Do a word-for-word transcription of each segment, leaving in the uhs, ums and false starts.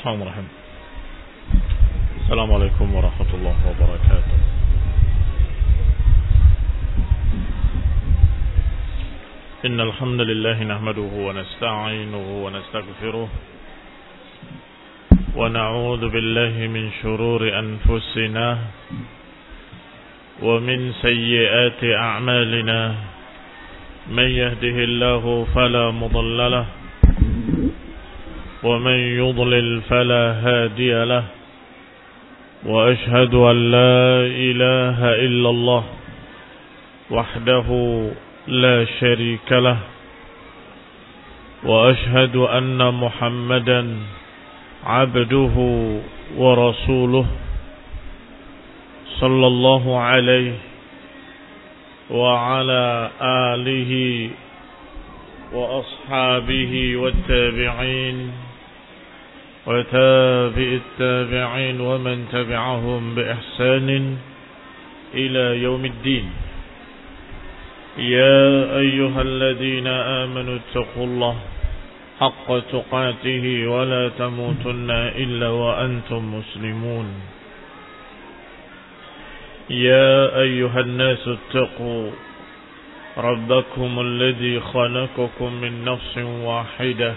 Bismillahirrahmanirrahim. Assalamualaikum warahmatullahi wabarakatuh. Innal hamdalillah nahmaduhu wa nasta'inuhu wa nastaghfiruh wa na'udzu billahi min shururi anfusina wa min sayyiati a'malina. Man yahdihillahu fala mudilla lahu ومن يضلل فلا هادي له وأشهد أن لا إله إلا الله وحده لا شريك له وأشهد أن محمدا عبده ورسوله صلى الله عليه وعلى آله وأصحابه والتابعين وتابع التابعين ومن تبعهم بإحسان إلى يوم الدين. يا أيها الذين آمنوا اتقوا الله حق تقاته ولا تموتن إلا وأنتم مسلمون. يا أيها الناس اتقوا ربكم الذي خلقكم من نفس واحدة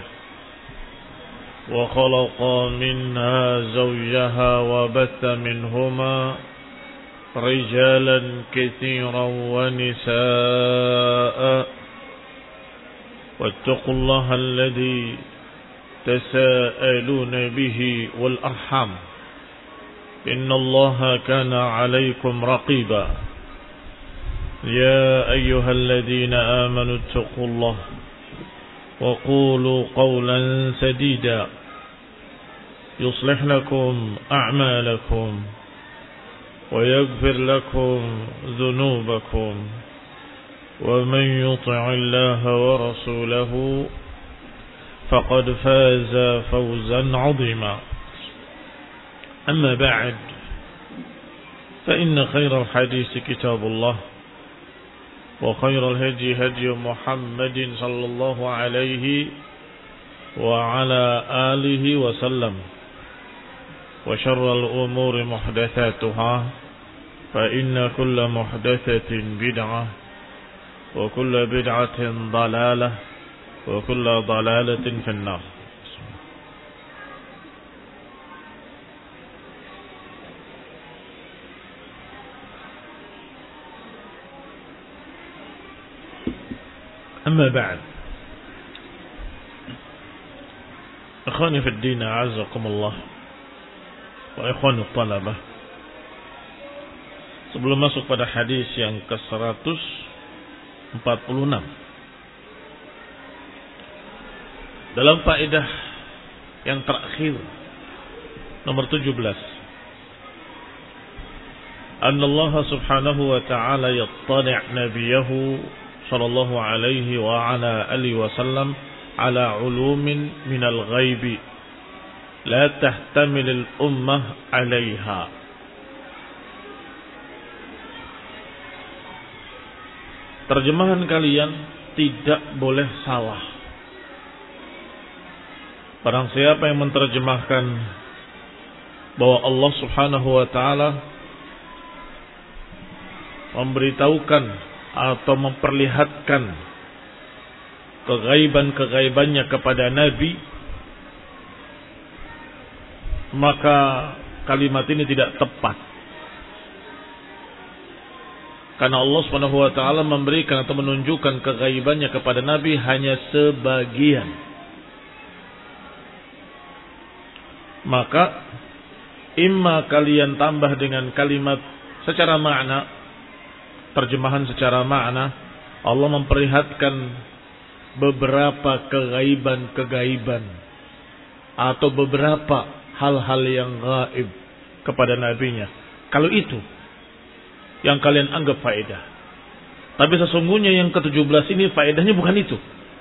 وخلق منها زوجها وبث منهما رجالا كثيرا ونساء واتقوا الله الذي تساءلون به والأرحام إن الله كان عليكم رقيبا. يا أيها الذين آمنوا اتقوا الله وقولوا قولا سديدا يصلح لكم أعمالكم ويغفر لكم ذنوبكم ومن يطع الله ورسوله فقد فاز فوزا عظيما. أما بعد فإن خير الحديث كتاب الله وخير الهدي هدي محمد صلى الله عليه وعلى آله وسلم وشر الأمور محدثاتها فإن كل محدثة بدعة وكل بدعة ضلالة وكل ضلالة في النار. أما بعد إخواني في الدين أعزكم الله وإخواني الطلبة, sebelum masuk pada hadis yang ke seratus empat puluh enam, dalam faedah yang terakhir nomor tujuh belas, anna Allah subhanahu wa ta'ala yattali' nabiyahu sallallahu alaihi wa ala alihi wasallam ala ulumin minal ghaibi la tahtamil al ummah alaiha. Terjemahan kalian tidak boleh salah. Barang siapa yang menerjemahkan bahwa Allah subhanahu wa ta'ala memberitahukan atau memperlihatkan kegaiban-kegaibannya kepada Nabi, maka kalimat ini tidak tepat. Karena Allah subhanahu wa ta'ala memberikan atau menunjukkan kegaibannya kepada Nabi hanya sebagian. Maka imma kalian tambah dengan kalimat secara makna, terjemahan secara makna, Allah memperlihatkan beberapa kegaiban-kegaiban atau beberapa hal-hal yang gaib kepada nabinya. Kalau itu yang kalian anggap faedah, tapi sesungguhnya yang ke tujuh belas ini faedahnya bukan itu.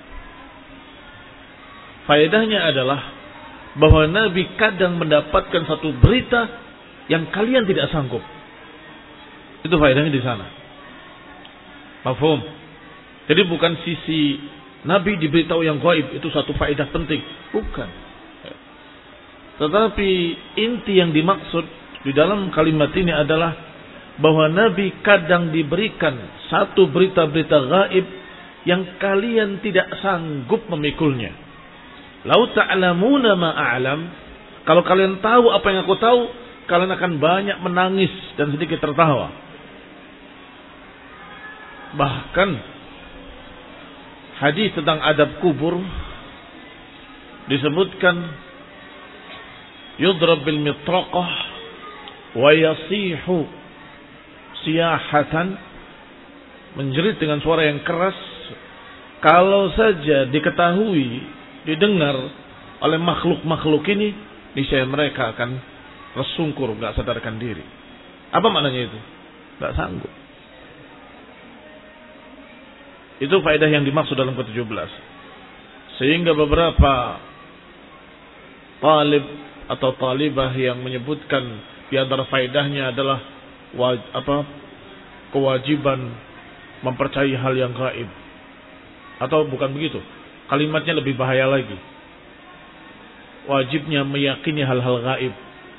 Faedahnya adalah bahwa Nabi kadang mendapatkan satu berita yang kalian tidak sanggup. Itu faedahnya di sana. Mafhum? Jadi bukan sisi Nabi diberitahu yang gaib itu satu faedah penting, bukan. Tetapi inti yang dimaksud di dalam kalimat ini adalah bahwa Nabi kadang diberikan satu berita-berita gaib yang kalian tidak sanggup memikulnya. Lau ta'lamuna ma a'lam, kalau kalian tahu apa yang aku tahu, kalian akan banyak menangis dan sedikit tertawa. Bahkan hadis tentang adab kubur disebutkan yudrab bil mitraqah wa yasihu siyahatan, menjerit dengan suara yang keras. Kalau saja diketahui, didengar oleh makhluk-makhluk ini, niscaya mereka akan tersungkur, gak sadarkan diri. Apa maknanya itu? Gak sanggup. Itu faedah yang dimaksud dalam ke tujuh belas. Sehingga beberapa talib atau talibah yang menyebutkan di antara faedahnya adalah waj, apa, kewajiban mempercayai hal yang gaib. Atau bukan begitu, kalimatnya lebih bahaya lagi. Wajibnya meyakini hal-hal gaib.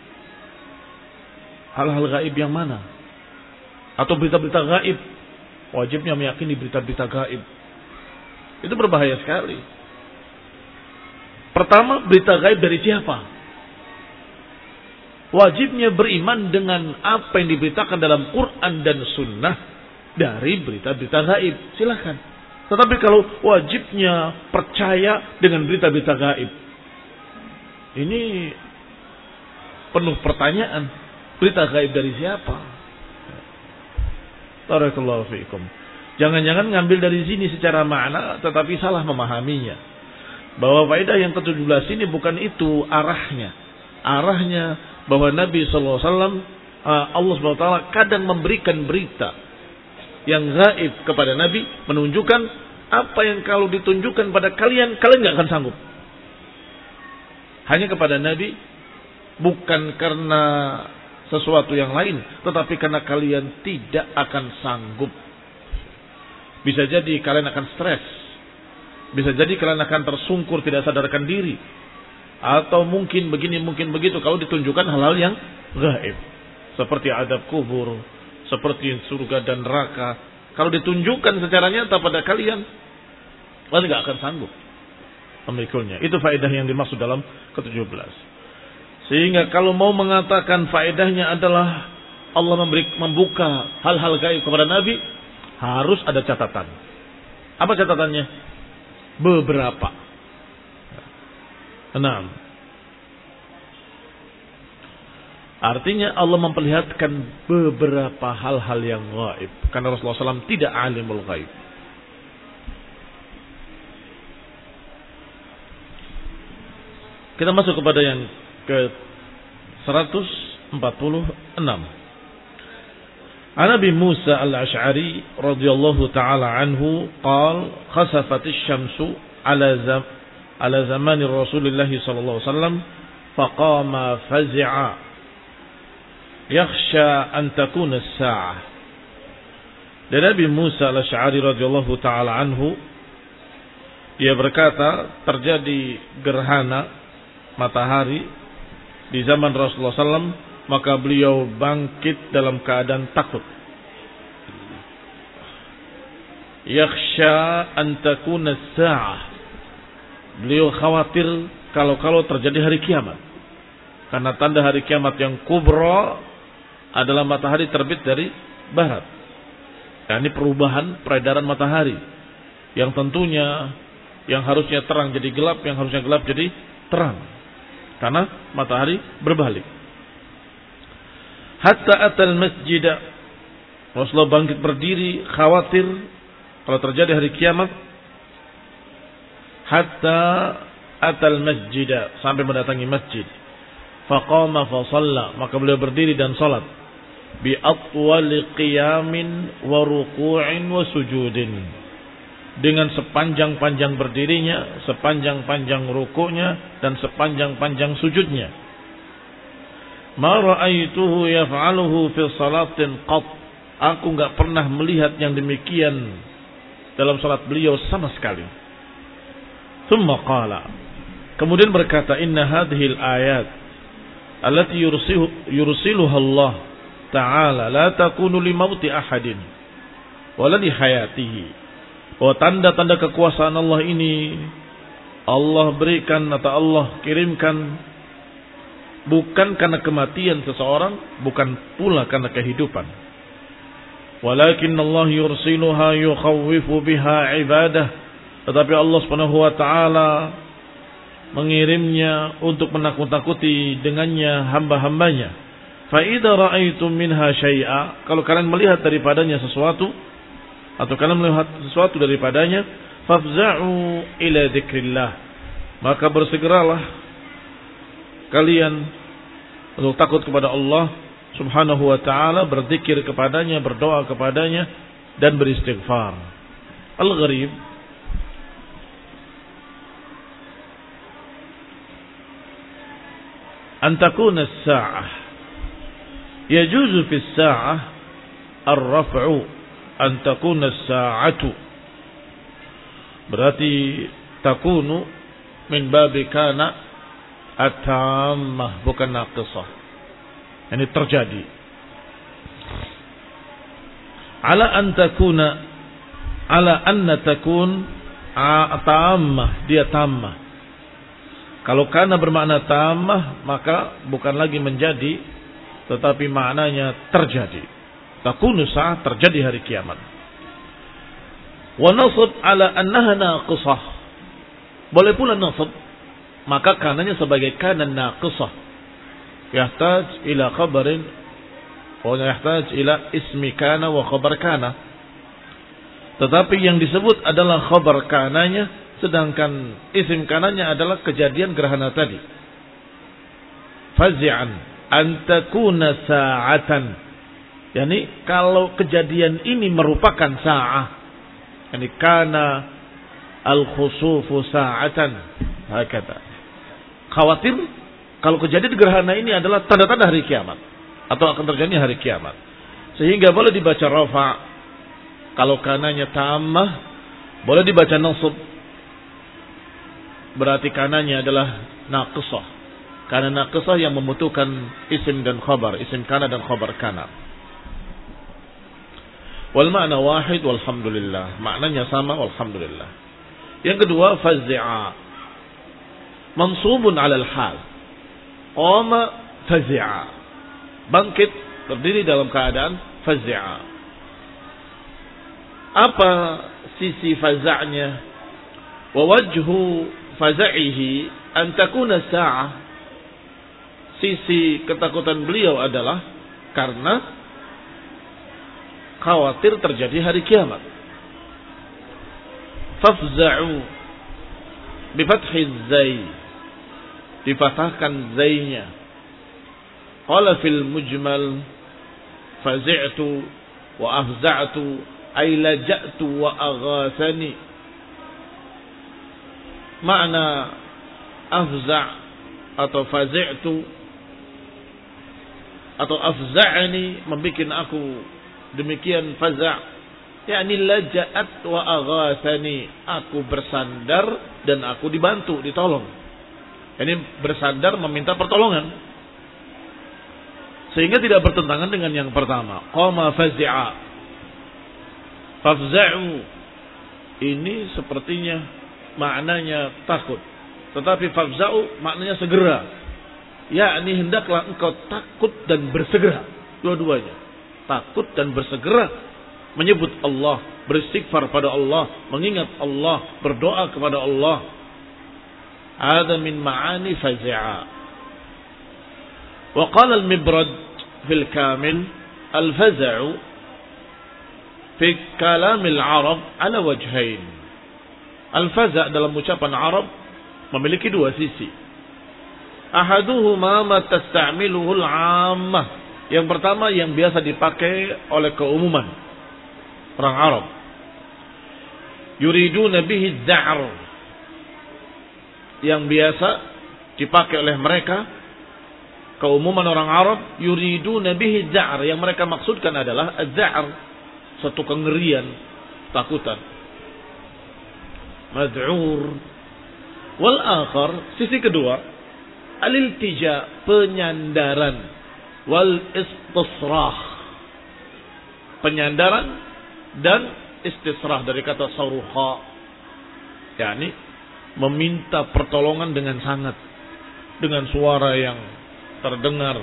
Hal-hal gaib yang mana? Atau berita-berita gaib. Wajibnya meyakini berita-berita gaib. Itu berbahaya sekali. Pertama, berita gaib dari siapa? Wajibnya beriman dengan apa yang diberitakan dalam Quran dan Sunnah dari berita-berita gaib. Silakan. Tetapi kalau wajibnya percaya dengan berita-berita gaib, ini penuh pertanyaan. Berita gaib dari siapa? Barakallahu fiikum. Jangan-jangan ngambil dari sini secara makna tetapi salah memahaminya. Bahwa faedah yang ke tujuh belas ini bukan itu arahnya. Arahnya bahwa Nabi sallallahu alaihi wasallam, Allah subhanahu wa taala kadang memberikan berita yang gaib kepada Nabi, menunjukkan apa yang kalau ditunjukkan pada kalian, kalian nggak akan sanggup. Hanya kepada Nabi, bukan karena sesuatu yang lain, tetapi karena kalian tidak akan sanggup. Bisa jadi kalian akan stres, bisa jadi kalian akan tersungkur, tidak sadarkan diri, atau mungkin begini, mungkin begitu kalau ditunjukkan hal-hal yang gaib, seperti adab kubur, seperti surga dan neraka. Kalau ditunjukkan secara nyata pada kalian, kalian tidak akan sanggup memikulnya. Itu faedah yang dimaksud dalam ke tujuh belas. Sehingga kalau mau mengatakan faedahnya adalah Allah memberi, membuka hal-hal gaib kepada Nabi, harus ada catatan. Apa catatannya? Beberapa. Enam. Artinya Allah memperlihatkan beberapa hal-hal yang gaib. Karena Rasulullah shallallahu alaihi wasallam tidak alimul gaib. Kita masuk kepada yang ke seratus empat puluh enam. An Abi Musa al-Ash'ari radhiyallahu ta'ala anhu qala khasafatis syamsu ala zam ala zamani Rasulullah sallallahu alaihi wasallam faqama fazi'a yakhsha an takuna as-sa'ah. Dari Abi Musa al-Ash'ari radhiyallahu ta'ala anhu, dia berkata terjadi gerhana matahari di zaman Rasulullah sallallahu alaihi wasallam, maka beliau bangkit dalam keadaan takut. Yakhsha an takuna as-sa'ah. Beliau khawatir kalau-kalau terjadi hari kiamat. Karena tanda hari kiamat yang kubra adalah matahari terbit dari barat. Dan ini perubahan peredaran matahari. Yang tentunya yang harusnya terang jadi gelap, yang harusnya gelap jadi terang. Karena matahari berbalik. Hatta atal masjid. Rasulullah bangkit berdiri khawatir kalau terjadi hari kiamat. Hatta atal masjid, sampai mendatangi masjid. Faqama fa shalla, maka beliau berdiri dan salat. Bi atwali qiyamin wa ruku'in wa sujudin. Dengan sepanjang-panjang berdirinya, sepanjang-panjang rukuknya, dan sepanjang-panjang sujudnya. Ma ra'aituhu yaf'aluhu fi salatin qat. Aku enggak pernah melihat yang demikian dalam salat beliau sama sekali. Tsumma qala, kemudian berkata, inna hadhil ayat allati yursilu yursiluha Allah ta'ala la takunu li mauti ahadin wala li hayatihi. Bahwa tanda-tanda kekuasaan Allah ini Allah berikan atau Allah kirimkan bukan karena kematian seseorang, bukan pula karena kehidupan. Walakin Allah yursiluha yukhawwifu biha ibadah. Tetapi Allah Subhanahu wa taala mengirimnya untuk menakut-nakuti dengannya hamba-hambanya. Fa idza ra'aitum minha syai'a, kalau kalian melihat daripadanya sesuatu atau kalian melihat sesuatu daripadanya, fafza'u ila dzikrillah, maka bersegeralah kalian untuk takut kepada Allah Subhanahu wa taala, berzikir kepadanya, berdoa kepadanya dan beristighfar. Al-gharib, an takuna as-sa'ah, yajuzu fi as-sa'ah ar-raf'u, an takuna as-sa'atu, berarti takunu min babi kana at-tammah, bukan naqisah. Ini terjadi. Ala an takuna, ala anna takun tammah, dia tammah. Kalau kana bermakna tammah, maka bukan lagi menjadi, tetapi maknanya terjadi. Takunu sa'ah, terjadi hari kiamat. Wa nasab ala annaha naqisah, boleh pula nasab, maka kananya sebagai kana naqisah. Yahtaj ila khabarin wa yahtaj ila ismi kana wa khabar kana. Tetapi yang disebut adalah khabar kananya, sedangkan isim kananya adalah kejadian gerhana tadi. Fazi'an an takuna sa'atan, yani kalau kejadian ini merupakan sa'ah, yani kana al-khusufu sa'atan, hakata. Khawatir kalau kejadian gerhana ini adalah tanda-tanda hari kiamat atau akan terjadi hari kiamat, sehingga boleh dibaca rafa kalau kananya tammah, boleh dibaca nasab, berarti kananya adalah naqisah, karena naqisah yang membutuhkan isim dan khabar, isim kana dan khabar kana. Wal ma'na wahid walhamdulillah, maknanya sama walhamdulillah. Yang kedua, faz'a mansubun 'ala al-hal. Qama fazi'a, bangkit, berdiri dalam keadaan fazi'a. Apa sisi faza'nya? Wa wajhu faza'ihi an takuna sa'ah, sisi ketakutan beliau adalah karena khawatir terjadi hari kiamat. Fafza'u bi fathil zai, difatahkan zainya. Qala fil mujmal fazi'tu wa afza'tu ay laja'tu wa aghathani. Makna afza' atau fazi'tu atau afza'ani, membikin aku demikian faza', yakni laja'at wa aghathani, aku bersandar dan aku dibantu, ditolong. Ini bersandar meminta pertolongan, sehingga tidak bertentangan dengan yang pertama. Qama fazi'a, fafza'u, ini sepertinya maknanya takut, tetapi fafza'u maknanya segera, yakni hendaklah engkau takut dan bersegera. Dua-duanya, takut dan bersegera menyebut Allah, beristighfar pada Allah, mengingat Allah, berdoa kepada Allah. Ada min ma'ani fazi'a. Wa qala al-Mibrad fil Kamil, al-faza'u fi kalam al-Arab ala wajhain. Al-faza' dalam ucapan Arab memiliki dua sisi. Ahaduhuma ma tasta'miluhu al-'ammah, yang pertama yang biasa dipakai oleh keumuman orang Arab. Yuriduna bihi ad-da'r, yang biasa dipakai oleh mereka keumuman orang Arab. Yuriduna bihi ad-da'r, yang mereka maksudkan adalah ad-da'r, satu kengerian, takutan. Mad'ur. Wal akhar, sisi kedua, Al-iltija, penyandaran. Wal istisrah, penyandaran dan istisrah dari kata saruha, yakni meminta pertolongan dengan sangat, dengan suara yang terdengar.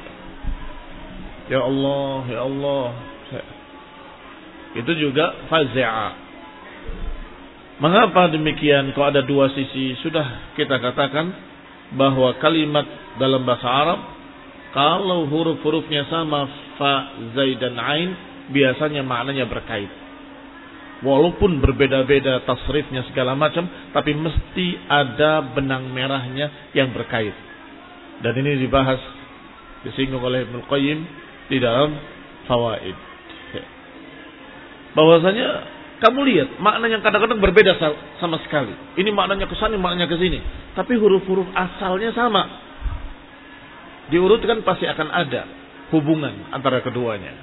Ya Allah, ya Allah. Itu juga fazi'a. Mengapa demikian? Kalau ada dua sisi, sudah kita katakan bahwa kalimat dalam bahasa Arab, kalau huruf-hurufnya sama, fa, zai, dan ain, biasanya maknanya berkait. Walaupun berbeda-beda tasrifnya segala macam, tapi mesti ada benang merahnya yang berkait. Dan ini dibahas, disinggung oleh Ibnu Qayyim di dalam Fawaid. Bahwasanya kamu lihat maknanya kadang-kadang berbeda sama sekali. Ini maknanya ke sana, maknanya ke sini. Tapi huruf-huruf asalnya sama. Diurutkan pasti akan ada hubungan antara keduanya.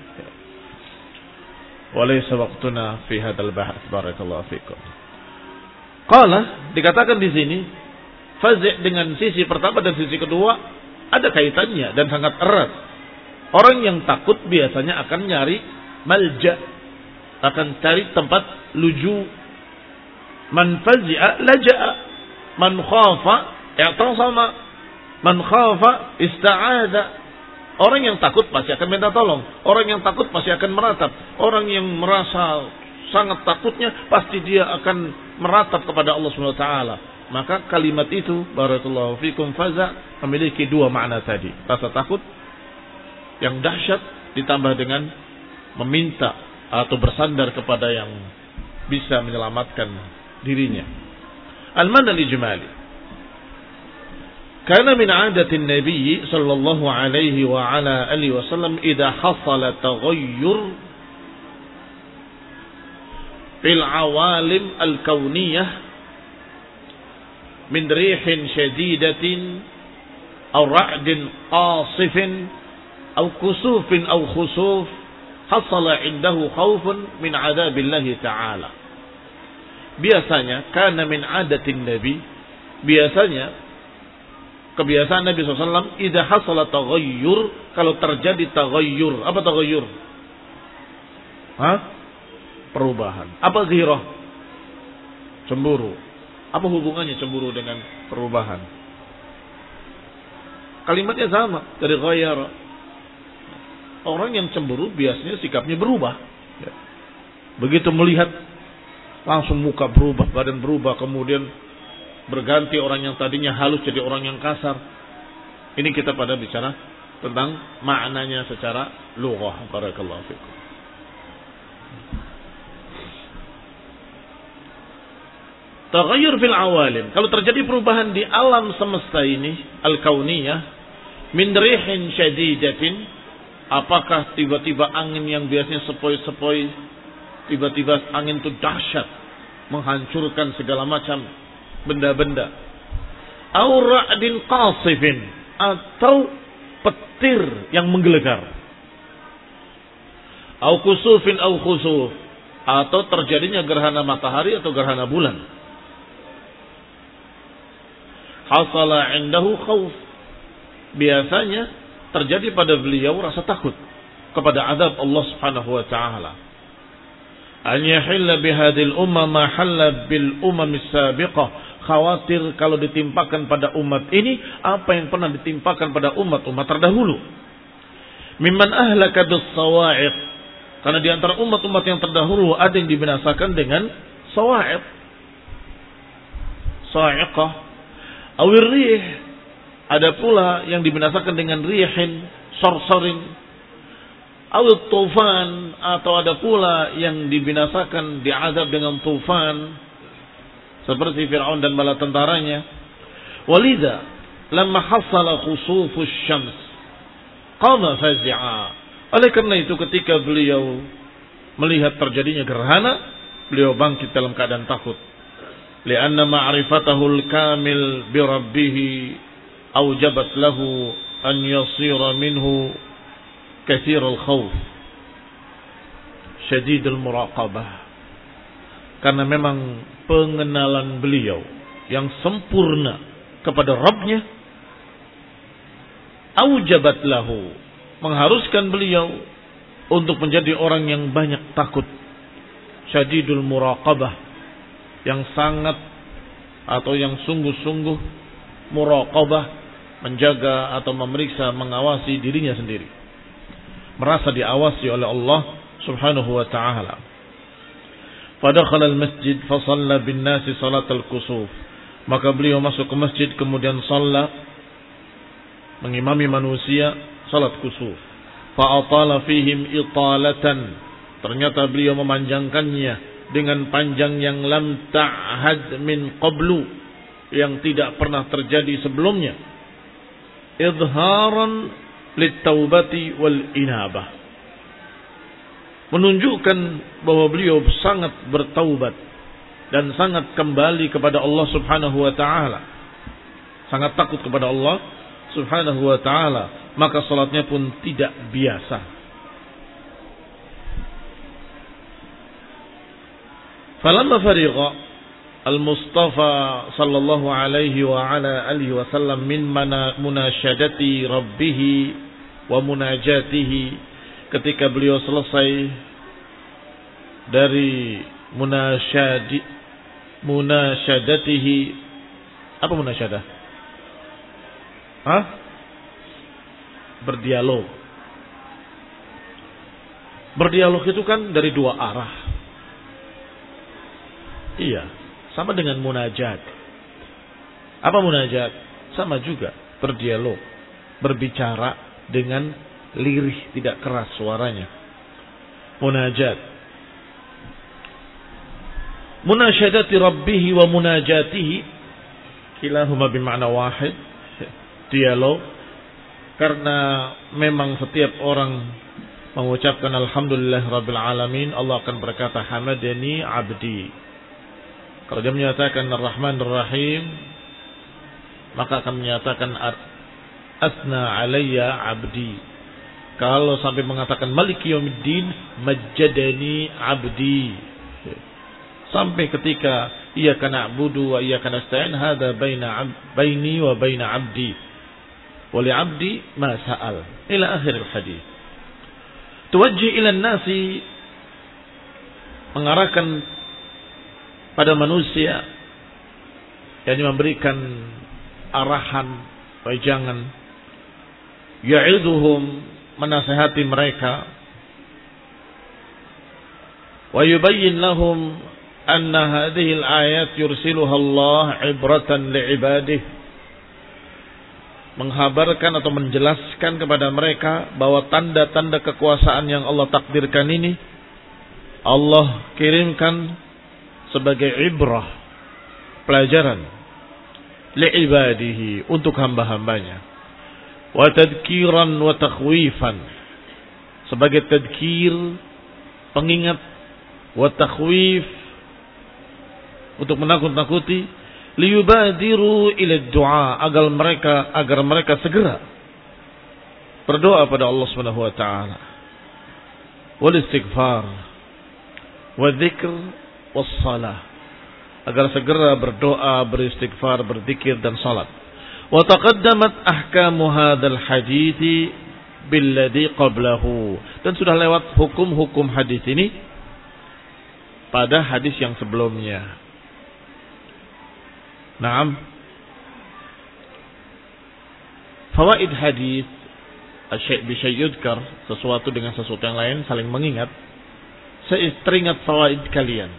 Walaysa waqtuna fi hadzal bahts, barakallahu fikum. Qala, dikatakan di sini fazi' dengan sisi pertama dan sisi kedua ada kaitannya dan sangat erat. Orang yang takut biasanya akan nyari malja, akan cari tempat luju. Man fazi'a laja'a, man khafa i'tasama, man khafa ista'ada. Orang yang takut pasti akan minta tolong. Orang yang takut pasti akan meratap. Orang yang merasa sangat takutnya pasti dia akan meratap kepada Allah Subhanahu wa taala. Maka kalimat itu, barakallahu fikum, faza, memiliki dua makna tadi. Rasa takut yang dahsyat ditambah dengan meminta atau bersandar kepada yang bisa menyelamatkan dirinya. Al-mana al-ijmali. Karena min adatin Nabi sallallahu alaihi wa ala alihi wasallam idza hasala taghayyur fil awalim al-kauniyah min rihin shadidatin aw ra'din qasifin aw kusufin aw khusuf hasala indahu khaufun min adzabillahi ta'ala. Biasanya karena min adatin Nabi, biasanya kebiasaan Nabi shallallahu alaihi wasallam, idza hasala taghayyur, kalau terjadi taghayyur. Apa taghayyur? Hah? Perubahan. Apa ghirah? Cemburu. Apa hubungannya cemburu dengan perubahan? Kalimatnya sama, dari ghayyara. Orang yang cemburu biasanya sikapnya berubah. Begitu melihat, langsung muka berubah, badan berubah, kemudian berganti orang yang tadinya halus jadi orang yang kasar. Ini kita pada bicara tentang maknanya secara lughah. Barakallahu fikum. Taghayyur fil awalim, kalau terjadi perubahan di alam semesta ini, al-kauniyah, min rihin syadidatin, apakah tiba-tiba angin yang biasanya sepoi-sepoi, tiba-tiba angin itu dahsyat, menghancurkan segala macam benda-benda. Au ra'din qasifin, atau petir yang menggelegar. Au kusufin au khusuf, atau terjadinya gerhana matahari atau gerhana bulan. Hasala indahu khauf, biasanya terjadi pada beliau rasa takut kepada azab Allah Subhanahu wa taala. An yahilla bihadil umma ma halla bil umam as-sabiqah, khawatir kalau ditimpakan pada umat ini apa yang pernah ditimpakan pada umat-umat terdahulu. Mimman ahlaka bis-sawa'iq, karena di antara umat-umat yang terdahulu ada yang dibinasakan dengan sawa'iq. Sa'iqah awir rih, ada pula yang dibinasakan dengan rihin, sarsarin, awil tufan, atau ada pula yang dibinasakan diazab dengan tufan seperti Fir'aun dan bala tentaranya. Walidha lamma hasala khusufus syams qama fazi'a, oleh karena itu ketika beliau melihat terjadinya gerhana, beliau bangkit dalam keadaan takut. Lianna ma'rifatahul kamil bi rabbih aujabat lahu an yasira minhu katsirul khauf syadidul muraqabah, karena memang pengenalan beliau yang sempurna kepada Rabbnya aujabat lahu, mengharuskan beliau untuk menjadi orang yang banyak takut, syadidul muraqabah, yang sangat atau yang sungguh-sungguh muraqabah, menjaga atau memeriksa, mengawasi dirinya sendiri, merasa diawasi oleh Allah Subhanahu wa ta'ala. Fadakhala al-masjid fa shalla bin nasi salat al-kusuf, maka beliau masuk ke masjid kemudian shalla, mengimami manusia salat kusuf. Fa atala fihim italatan, ternyata beliau memanjangkannya dengan panjang yang lam ta'had min qablu, yang tidak pernah terjadi sebelumnya. Idharan littaubati wal inabah, menunjukkan bahwa beliau sangat bertaubat dan sangat kembali kepada Allah Subhanahu wa ta'ala, sangat takut kepada Allah Subhanahu wa ta'ala, maka salatnya pun tidak biasa. Falamma fariqa al-Mustafa sallallahu alaihi wa ala alihi wa sallam min munasyadati rabbih wa munajatihi, ketika beliau selesai dari munasyadi munasyadatihi, apa munasyadah? Hah? Berdialog. Berdialog itu kan dari dua arah. Iya, sama dengan munajat. Apa munajat? Sama juga, berdialog, berbicara dengan lirih, tidak keras suaranya. Munajat. Munasyadati rabbih wa munajatihi, kilahuma bimakna wahid, dialog, karena memang setiap orang mengucapkan alhamdulillah rabbil alamin, Allah akan berkata hamadani abdi. Kalau dia menyatakan ar-rahman ar-rahim, maka akan menyatakan asna alayya abdi. Kalau sampai mengatakan maliki yaumiddin, majjadani abdi, sampai ketika iyyaka na'budu wa iyyaka nasta'in, hadza baina baini wa baina abdi wa li abdi ma sa'al, ila akhir hadis. Tuwajjih ila nasi, mengarahkan pada manusia, yakni memberikan arahan, wejangan, ya'iduhum, menasihati mereka, wa yubayyin lahum anna hadhihi al-ayat yursiluha Allah ibratan li'ibadihi, menghabarkan atau menjelaskan kepada mereka bahwa tanda-tanda kekuasaan yang Allah takdirkan ini Allah kirimkan sebagai ibrah, pelajaran, li'ibadihi, untuk hamba-hambanya, wa tadkiran wa takhwifan, sebagai tadkir, pengingat, wa takhwif, untuk menakut-nakuti, liyubadiru ila du'a, agar mereka agar mereka segera berdoa pada Allah Subhanahu wa taala, wal istighfar wa dzikr was salah, agar segera berdoa, beristighfar, berzikir dan salat. Wa taqaddamat ahkamu hadzal hadithi billadhi qablahu, dan sudah lewat hukum-hukum hadis ini pada hadis yang sebelumnya. Naam. Fawaid hadis asy-syai' bi syai' yudkar, sesuatu dengan sesuatu yang lain saling mengingat. Saya teringat fawaid kalian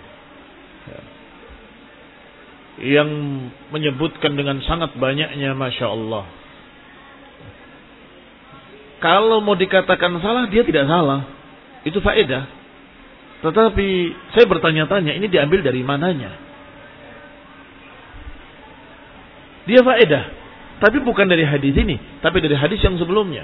yang menyebutkan dengan sangat banyaknya, Masya Allah. Kalau mau dikatakan salah, dia tidak salah, itu faedah. Tetapi saya bertanya-tanya, ini diambil dari mananya? Dia faedah, tapi bukan dari hadis ini, tapi dari hadis yang sebelumnya.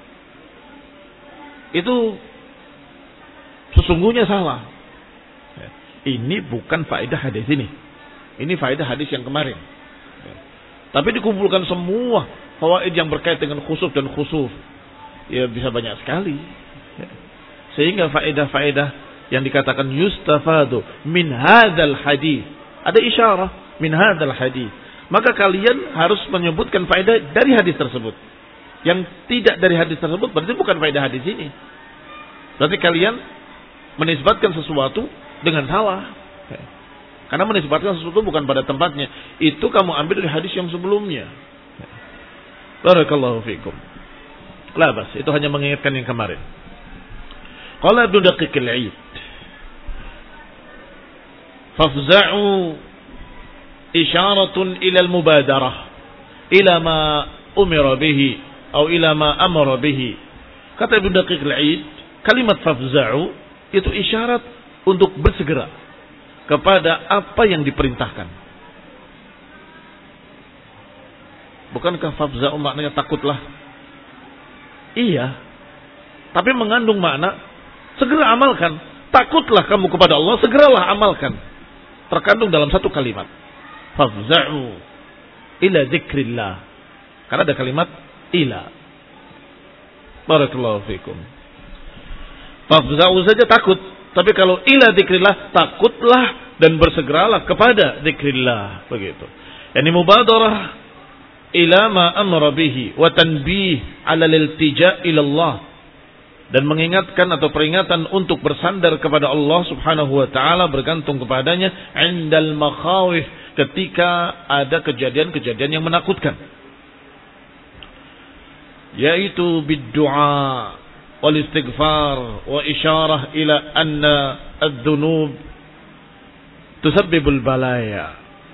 Itu sesungguhnya salah. Ini bukan faedah hadis ini. Ini faedah hadis yang kemarin. Tapi dikumpulkan semua fawaid yang berkait dengan khusuf dan khusuf. Ya bisa banyak sekali. Sehingga faedah-faedah yang dikatakan yustafadu min hadzal hadis, ada isyarah min hadzal hadis. Maka kalian harus menyebutkan faedah dari hadis tersebut. yang tidak dari hadis tersebut, berarti bukan faedah hadis ini. Berarti kalian menisbatkan sesuatu dengan salah. Karena menisbatkan sesuatu bukan pada tempatnya. Itu kamu ambil dari hadis yang sebelumnya. Barakallahu fikum. Labas, itu hanya mengingatkan yang kemarin. Qala Ibnu Daqiq al-Aid, fafza'u isyaratun ila al-mubadarah ila ma umira bihi atau ila ma amara bihi. Kata Ibnu Daqiq al-Aid, kalimat fafza'u itu isyarat untuk bersegera kepada apa yang diperintahkan. Bukankah fafza'u maknanya takutlah? Iya, tapi mengandung makna segera amalkan. Takutlah kamu kepada Allah, segeralah amalkan. Terkandung dalam satu kalimat. Fafza'u ila dzikrillah. Karena ada kalimat ila. Barakallahu fikum. Fafza'u saja takut. Tapi kalau ila dzikrillah, takutlah dan bersegeralah kepada dzikrillah. Begitu. Yani mubadarah ila ma amara bihi wa tanbih ala al-iltija' ila Allah. Dan mengingatkan atau peringatan untuk bersandar kepada Allah subhanahu wa ta'ala, bergantung kepadanya indal makhawif, ketika ada kejadian-kejadian yang menakutkan, yaitu bid-du'a wal istighfar wa isyarah ila anna ad-dhunub tusabbibul balaya.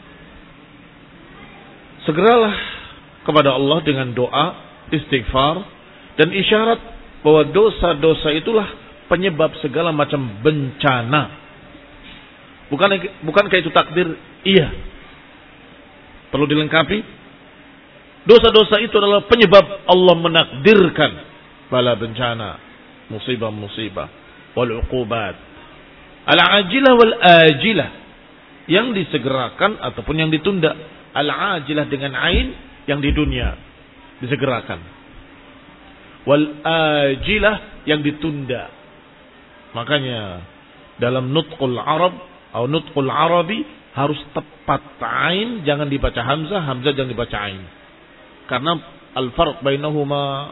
Segeralah kepada Allah dengan doa, istighfar, dan isyarat bahwa dosa-dosa itulah penyebab segala macam bencana. Bukan bukankah itu takdir? Iya. Perlu dilengkapi. Dosa-dosa itu adalah penyebab Allah menakdirkan bala bencana, musibah-musibah, wal uqubat, al-ajilah wal ajilah, yang disegerakan ataupun yang ditunda. Al-ajilah dengan ain, yang di dunia disegerakan. Wal ajilah, yang ditunda. Makanya dalam nutqul Arab atau nutqul Arabi harus tepat ain, jangan dibaca hamzah, hamzah jangan dibaca ain. Karena al-farq bainahuma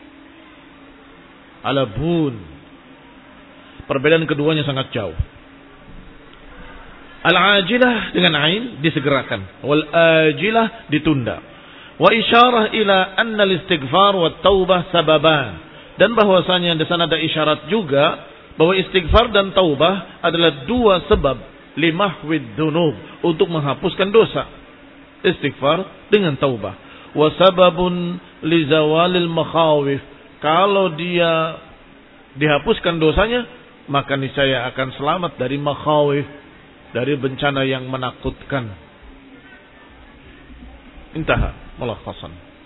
ala bun. Perbedaan keduanya sangat jauh. Al-ajilah dengan ain disegerakan, wal ajilah ditunda. Wa isyarah ila anna al-istighfar wa taubah sababan, dan bahwasanya di sana ada isyarat juga bahwa istighfar dan taubah adalah dua sebab limahwid dzunub, untuk menghapuskan dosa. Istighfar dengan taubah. Wa sababun li zawalil makhawif, kalau dia dihapuskan dosanya, maka niscaya akan selamat dari makhawif, dari bencana yang menakutkan. Intaha mulakhasan.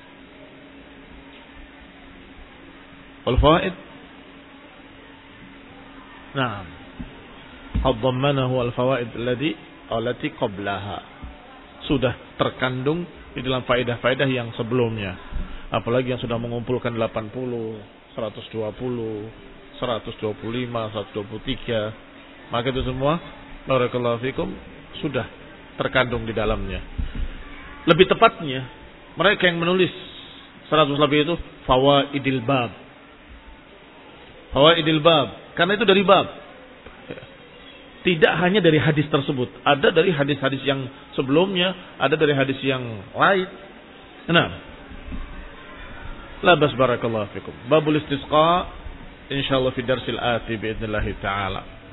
Wal fawaid. Naam. Qad dhammanahu al fawaid allati allati qablaha. Sudah terkandung di dalam faedah-faedah yang sebelumnya. Apalagi yang sudah mengumpulkan delapan puluh, seratus dua puluh, seratus dua puluh lima, seratus dua puluh tiga. Maka itu semua barakallahu fikum sudah terkandung di dalamnya. Lebih tepatnya, mereka yang menulis seratus lebih itu fawaidil bab. Fawaidil bab, karena itu dari bab. Tidak hanya dari hadis tersebut, ada dari hadis-hadis yang sebelumnya, ada dari hadis yang lain. Nah, labas barakallahu fikum. Babul istisqa insyaallah fi darsil ati biidznillah taala.